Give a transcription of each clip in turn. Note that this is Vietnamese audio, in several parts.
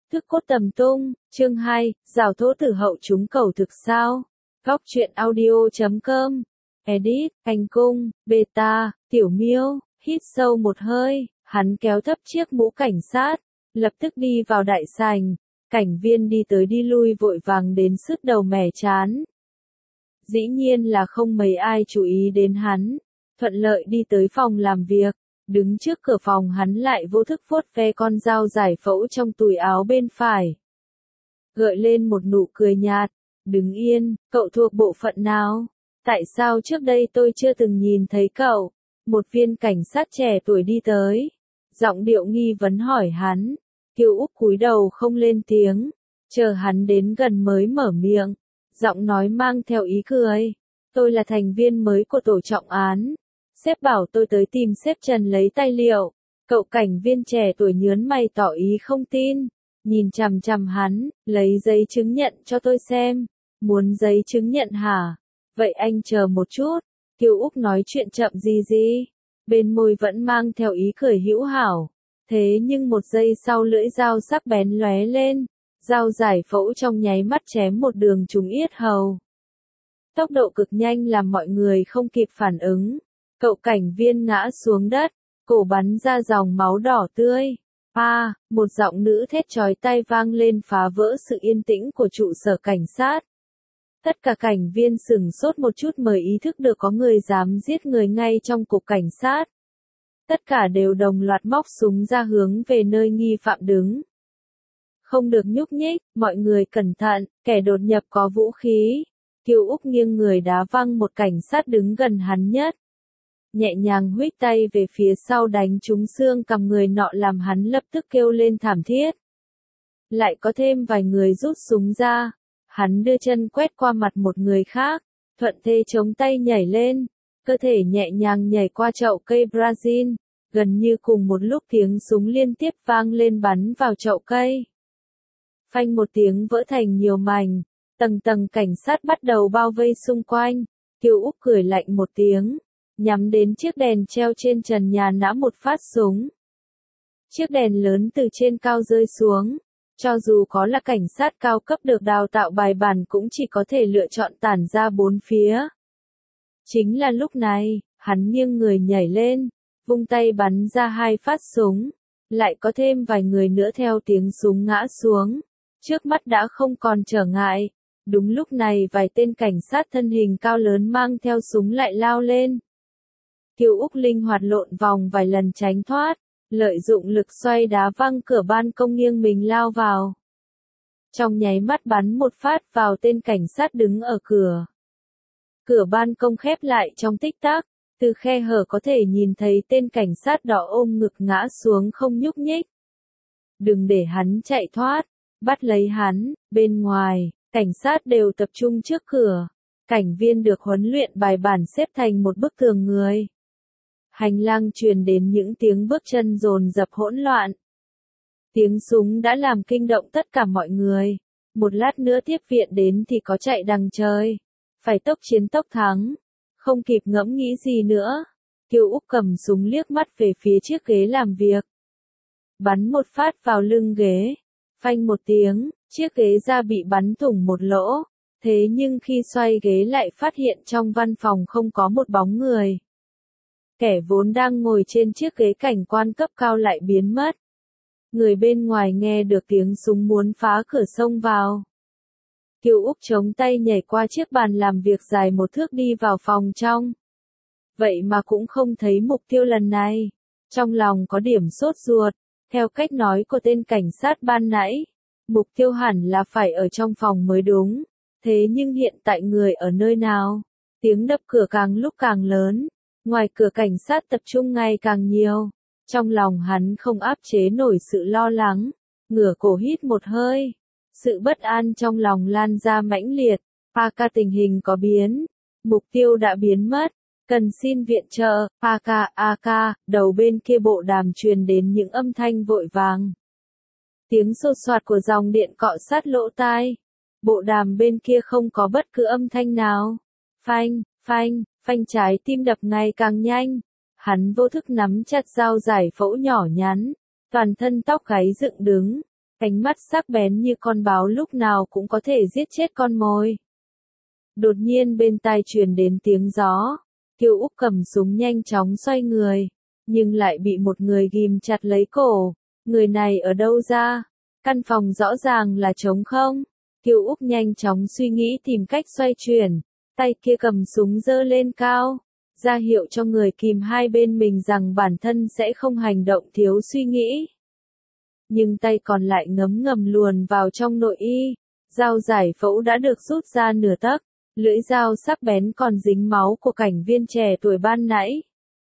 Thức cốt tầm tung, chương 2, rào thố tử hậu chúng cầu thực sao? Góc truyện audio.com, edit, hành cung, beta, tiểu miêu, hít sâu một hơi, hắn kéo thấp chiếc mũ cảnh sát, lập tức đi vào đại sảnh, cảnh viên đi tới đi lui vội vàng đến sứt đầu mẻ chán. Dĩ nhiên là không mấy ai chú ý đến hắn, thuận lợi đi tới phòng làm việc. Đứng trước cửa phòng hắn lại vô thức vuốt ve con dao giải phẫu trong túi áo bên phải. Gợi lên một nụ cười nhạt, đứng yên, cậu thuộc bộ phận nào? Tại sao trước đây tôi chưa từng nhìn thấy cậu? Một viên cảnh sát trẻ tuổi đi tới. Giọng điệu nghi vấn hỏi hắn. Kiều Úc cúi đầu không lên tiếng. Chờ hắn đến gần mới mở miệng. Giọng nói mang theo ý cười. Tôi là thành viên mới của tổ trọng án. Sếp bảo tôi tới tìm sếp Trần lấy tài liệu. Cậu cảnh viên trẻ tuổi nhớn mày tỏ ý không tin. Nhìn chằm chằm hắn, lấy giấy chứng nhận cho tôi xem. Muốn giấy chứng nhận hả? Vậy anh chờ một chút. Kiều Úc nói chuyện chậm gì. Bên môi vẫn mang theo ý cười hữu hảo. Thế nhưng một giây sau lưỡi dao sắc bén lóe lên. Dao giải phẫu trong nháy mắt chém một đường trúng yết hầu. Tốc độ cực nhanh làm mọi người không kịp phản ứng. Cậu cảnh viên ngã xuống đất, cổ bắn ra dòng máu đỏ tươi. Một giọng nữ thét chói tai vang lên phá vỡ sự yên tĩnh của trụ sở cảnh sát. Tất cả cảnh viên sửng sốt một chút mới ý thức được có người dám giết người ngay trong cục cảnh sát. Tất cả đều đồng loạt móc súng ra hướng về nơi nghi phạm đứng. Không được nhúc nhích, mọi người cẩn thận, kẻ đột nhập có vũ khí. Kiều Úc nghiêng người đá văng một cảnh sát đứng gần hắn nhất. Nhẹ nhàng huých tay về phía sau đánh trúng xương cằm người nọ làm hắn lập tức kêu lên thảm thiết. Lại có thêm vài người rút súng ra. Hắn đưa chân quét qua mặt một người khác, thuận thế chống tay nhảy lên, cơ thể nhẹ nhàng nhảy qua chậu cây Brazil, gần như cùng một lúc tiếng súng liên tiếp vang lên bắn vào chậu cây. Phanh một tiếng vỡ thành nhiều mảnh, tầng tầng cảnh sát bắt đầu bao vây xung quanh. Kiều Úc cười lạnh một tiếng, nhắm đến chiếc đèn treo trên trần nhà nã một phát súng. Chiếc đèn lớn từ trên cao rơi xuống. Cho dù có là cảnh sát cao cấp được đào tạo bài bản cũng chỉ có thể lựa chọn tản ra bốn phía. Chính là lúc này, hắn nghiêng người nhảy lên, vung tay bắn ra 2 phát súng. Lại có thêm vài người nữa theo tiếng súng ngã xuống. Trước mắt đã không còn trở ngại. Đúng lúc này vài tên cảnh sát thân hình cao lớn mang theo súng lại lao lên. Kiều Úc linh hoạt lộn vòng vài lần tránh thoát. Lợi dụng lực xoay đá văng cửa ban công nghiêng mình lao vào. Trong nháy mắt bắn một phát vào tên cảnh sát đứng ở cửa. Cửa ban công khép lại trong tích tắc, từ khe hở có thể nhìn thấy tên cảnh sát đỏ ôm ngực ngã xuống không nhúc nhích. Đừng để hắn chạy thoát, bắt lấy hắn, bên ngoài, cảnh sát đều tập trung trước cửa. Cảnh viên được huấn luyện bài bản xếp thành một bức tường người. Hành lang truyền đến những tiếng bước chân dồn dập hỗn loạn. Tiếng súng đã làm kinh động tất cả mọi người. Một lát nữa tiếp viện đến thì có chạy đằng trời. Phải tốc chiến tốc thắng. Không kịp ngẫm nghĩ gì nữa. Kiều Úc cầm súng liếc mắt về phía chiếc ghế làm việc. Bắn một phát vào lưng ghế. Phanh một tiếng, chiếc ghế da bị bắn thủng một lỗ. Thế nhưng khi xoay ghế lại phát hiện trong văn phòng không có một bóng người. Kẻ vốn đang ngồi trên chiếc ghế cảnh quan cấp cao lại biến mất. Người bên ngoài nghe được tiếng súng muốn phá cửa xông vào. Kiều Úc chống tay nhảy qua chiếc bàn làm việc dài một thước đi vào phòng trong. Vậy mà cũng không thấy mục tiêu lần này. Trong lòng có điểm sốt ruột. Theo cách nói của tên cảnh sát ban nãy, mục tiêu hẳn là phải ở trong phòng mới đúng. Thế nhưng hiện tại người ở nơi nào? Tiếng đập cửa càng lúc càng lớn. Ngoài cửa cảnh sát tập trung ngày càng nhiều. Trong lòng hắn không áp chế nổi sự lo lắng. Ngửa cổ hít một hơi. Sự bất an trong lòng lan ra mãnh liệt. Parka tình hình có biến. Mục tiêu đã biến mất. Cần xin viện trợ. Parka, đầu bên kia bộ đàm truyền đến những âm thanh vội vàng. Tiếng xô xoạt của dòng điện cọ sát lỗ tai. Bộ đàm bên kia không có bất cứ âm thanh nào. Phanh trái tim đập ngày càng nhanh. Hắn vô thức nắm chặt dao giải phẫu nhỏ nhắn. Toàn thân tóc gáy dựng đứng. Ánh mắt sắc bén như con báo lúc nào cũng có thể giết chết con mồi. Đột nhiên bên tai truyền đến tiếng gió, Kiều Úc cầm súng nhanh chóng xoay người, nhưng lại bị một người ghim chặt lấy cổ. Người này ở đâu ra? Căn phòng rõ ràng là trống không. Kiều Úc nhanh chóng suy nghĩ tìm cách xoay chuyển, tay kia cầm súng giơ lên cao, ra hiệu cho người kìm hai bên mình rằng bản thân sẽ không hành động thiếu suy nghĩ. Nhưng tay còn lại ngấm ngầm luồn vào trong nội y, dao giải phẫu đã được rút ra nửa tấc, lưỡi dao sắc bén còn dính máu của cảnh viên trẻ tuổi ban nãy.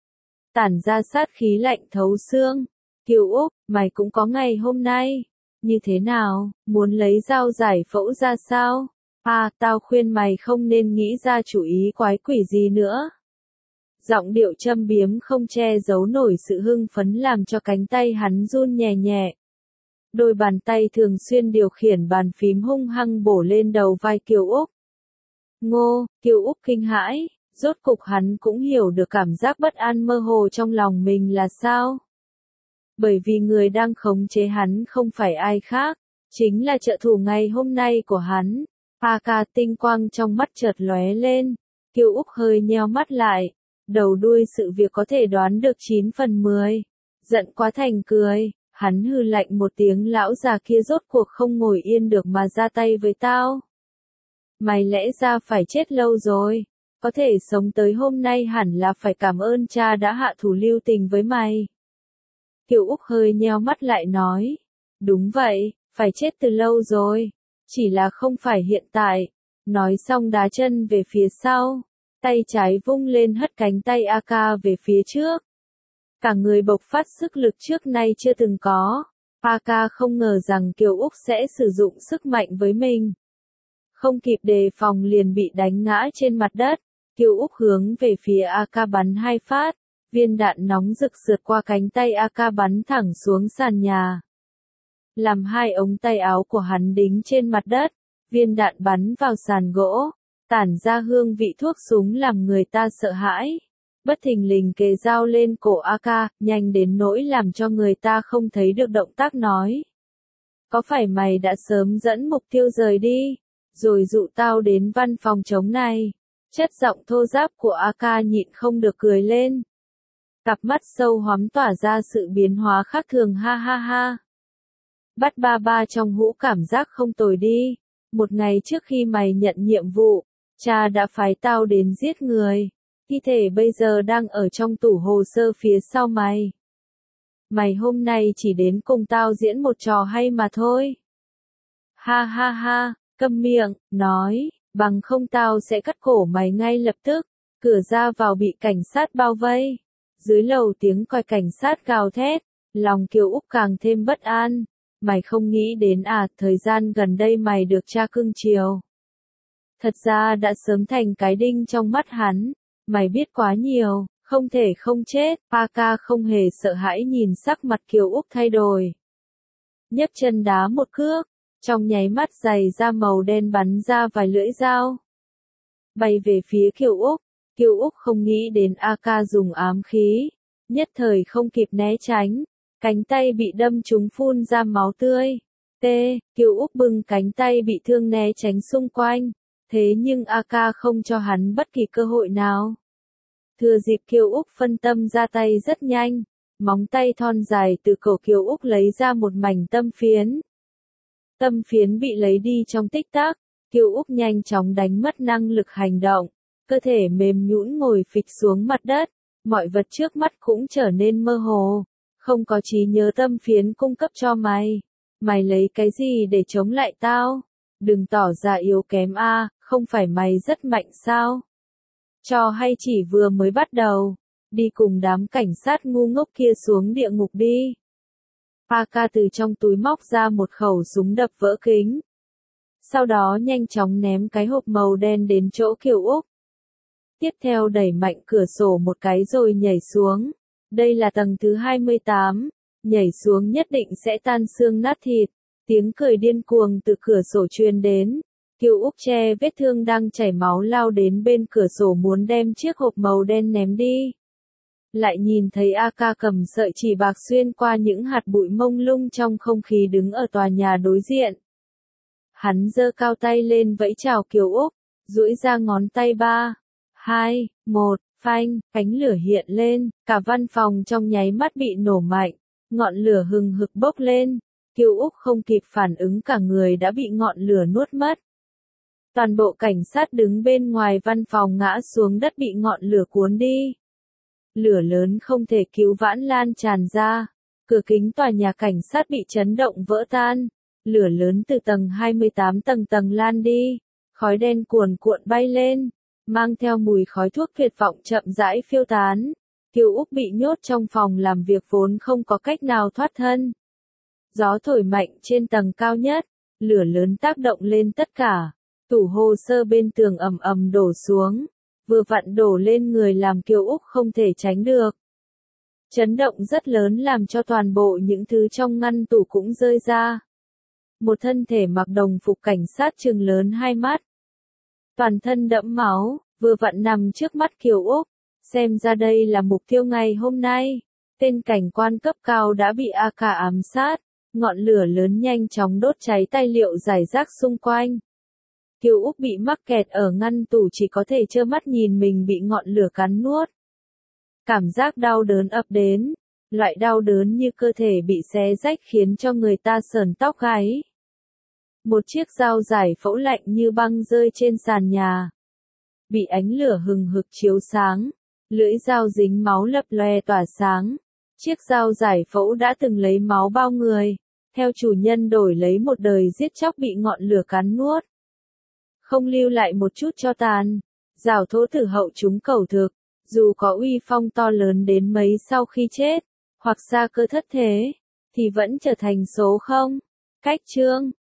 Tản ra sát khí lạnh thấu xương. Kiều Úc, mày cũng có ngày hôm nay. Như thế nào, muốn lấy dao giải phẫu ra sao? À, tao khuyên mày không nên nghĩ ra chủ ý quái quỷ gì nữa. Giọng điệu châm biếm không che giấu nổi sự hưng phấn làm cho cánh tay hắn run nhẹ nhẹ. Đôi bàn tay thường xuyên điều khiển bàn phím hung hăng bổ lên đầu vai Kiều Úc. Ngô, Kiều Úc kinh hãi, rốt cục hắn cũng hiểu được cảm giác bất an mơ hồ trong lòng mình là sao. Bởi vì người đang khống chế hắn không phải ai khác, chính là trợ thủ ngày hôm nay của hắn. AK tinh quang trong mắt chợt lóe lên, Kiều Úc hơi nheo mắt lại, đầu đuôi sự việc có thể đoán được 9 phần 10. Giận quá thành cười, hắn hừ lạnh một tiếng, lão già kia rốt cuộc không ngồi yên được mà ra tay với tao. Mày lẽ ra phải chết lâu rồi, có thể sống tới hôm nay hẳn là phải cảm ơn cha đã hạ thủ lưu tình với mày. Kiều Úc hơi nheo mắt lại nói, đúng vậy, phải chết từ lâu rồi, chỉ là không phải hiện tại. Nói xong đá chân về phía sau, tay trái vung lên hất cánh tay AK về phía trước. Cả người bộc phát sức lực trước nay chưa từng có. AK không ngờ rằng Kiều Úc sẽ sử dụng sức mạnh với mình. Không kịp đề phòng liền bị đánh ngã trên mặt đất. Kiều Úc hướng về phía AK bắn 2 phát. Viên đạn nóng rực sượt qua cánh tay AK bắn thẳng xuống sàn nhà. Làm 2 ống tay áo của hắn đính trên mặt đất. Viên đạn bắn vào sàn gỗ, tản ra hương vị thuốc súng làm người ta sợ hãi. Bất thình lình kề dao lên cổ AK, nhanh đến nỗi làm cho người ta không thấy được động tác nói. Có phải mày đã sớm dẫn mục tiêu rời đi, rồi dụ tao đến văn phòng trống này? Chất giọng thô ráp của AK nhịn không được cười lên. Cặp mắt sâu hoắm tỏa ra sự biến hóa khác thường, ha ha ha. Bắt ba ba trong hũ cảm giác không tồi đi. Một ngày trước khi mày nhận nhiệm vụ, cha đã phái tao đến giết người. Thi thể bây giờ đang ở trong tủ hồ sơ phía sau mày. Mày hôm nay chỉ đến cùng tao diễn một trò hay mà thôi. Ha ha ha, câm miệng, nói, bằng không tao sẽ cắt cổ mày ngay lập tức. Cửa ra vào bị cảnh sát bao vây. Dưới lầu tiếng còi cảnh sát gào thét, lòng Kiều Úc càng thêm bất an. Mày không nghĩ đến à, thời gian gần đây mày được cha cưng chiều. Thật ra đã sớm thành cái đinh trong mắt hắn. Mày biết quá nhiều, không thể không chết. AK không hề sợ hãi nhìn sắc mặt Kiều Úc thay đổi. Nhấc chân đá một cước, trong nháy mắt giày da màu đen bắn ra vài lưỡi dao. Bay về phía Kiều Úc. Kiều Úc không nghĩ đến AK dùng ám khí. Nhất thời không kịp né tránh. Cánh tay bị đâm trúng phun ra máu tươi. Kiều Úc bưng cánh tay bị thương né tránh xung quanh. Thế nhưng AK không cho hắn bất kỳ cơ hội nào. Thừa dịp Kiều Úc phân tâm ra tay rất nhanh. Móng tay thon dài từ cổ Kiều Úc lấy ra một mảnh tâm phiến. Tâm phiến bị lấy đi trong tích tắc. Kiều Úc nhanh chóng đánh mất năng lực hành động. Cơ thể mềm nhũn ngồi phịch xuống mặt đất. Mọi vật trước mắt cũng trở nên mơ hồ. Không có trí nhớ tâm phiến cung cấp cho mày. Mày lấy cái gì để chống lại tao? Đừng tỏ ra yếu kém a, không phải mày rất mạnh sao? Trò hay chỉ vừa mới bắt đầu. Đi cùng đám cảnh sát ngu ngốc kia xuống địa ngục đi. AK từ trong túi móc ra một khẩu súng đập vỡ kính. Sau đó nhanh chóng ném cái hộp màu đen đến chỗ Kiều Úc. Tiếp theo đẩy mạnh cửa sổ một cái rồi nhảy xuống. Đây là tầng thứ 28, nhảy xuống nhất định sẽ tan xương nát thịt. Tiếng cười điên cuồng từ cửa sổ truyền đến. Kiều Úc che vết thương đang chảy máu lao đến bên cửa sổ muốn đem chiếc hộp màu đen ném đi. lại nhìn thấy A Ca cầm sợi chỉ bạc xuyên qua những hạt bụi mông lung trong không khí đứng ở tòa nhà đối diện. Hắn giơ cao tay lên vẫy chào Kiều Úc, duỗi ra ngón tay 3, 2, 1, phanh, cánh lửa hiện lên, cả văn phòng trong nháy mắt bị nổ mạnh, ngọn lửa hừng hực bốc lên, Kiều Úc không kịp phản ứng cả người đã bị ngọn lửa nuốt mất. Toàn bộ cảnh sát đứng bên ngoài văn phòng ngã xuống đất bị ngọn lửa cuốn đi. Lửa lớn không thể cứu vãn lan tràn ra, cửa kính tòa nhà cảnh sát bị chấn động vỡ tan, lửa lớn từ tầng 28 tầng lan đi, khói đen cuồn cuộn bay lên, mang theo mùi khói thuốc tuyệt vọng chậm rãi phiêu tán. Kiều Úc bị nhốt trong phòng làm việc vốn không có cách nào thoát thân. Gió thổi mạnh trên tầng cao nhất, lửa lớn tác động lên tất cả, tủ hồ sơ bên tường ầm ầm đổ xuống, vừa vặn đổ lên người làm Kiều Úc không thể tránh được. Chấn động rất lớn làm cho toàn bộ những thứ trong ngăn tủ cũng rơi ra. Một thân thể mặc đồng phục cảnh sát trừng lớn hai mắt. Toàn thân đẫm máu, vừa vặn nằm trước mắt Kiều Úc, xem ra đây là mục tiêu ngày hôm nay. Tên cảnh quan cấp cao đã bị A Ca ám sát, ngọn lửa lớn nhanh chóng đốt cháy tài liệu rải rác xung quanh. Kiều Úc bị mắc kẹt ở ngăn tủ chỉ có thể trơ mắt nhìn mình bị ngọn lửa cắn nuốt. Cảm giác đau đớn ập đến, loại đau đớn như cơ thể bị xé rách khiến cho người ta sởn tóc gáy. Một chiếc dao giải phẫu lạnh như băng rơi trên sàn nhà. Bị ánh lửa hừng hực chiếu sáng, lưỡi dao dính máu lập lòe tỏa sáng. Chiếc dao giải phẫu đã từng lấy máu bao người, theo chủ nhân đổi lấy một đời giết chóc bị ngọn lửa cắn nuốt. Không lưu lại một chút cho tàn, rào thỗ tử hậu chúng cầu thực, dù có uy phong to lớn đến mấy sau khi chết, hoặc xa cơ thất thế, thì vẫn trở thành số không. Cách chương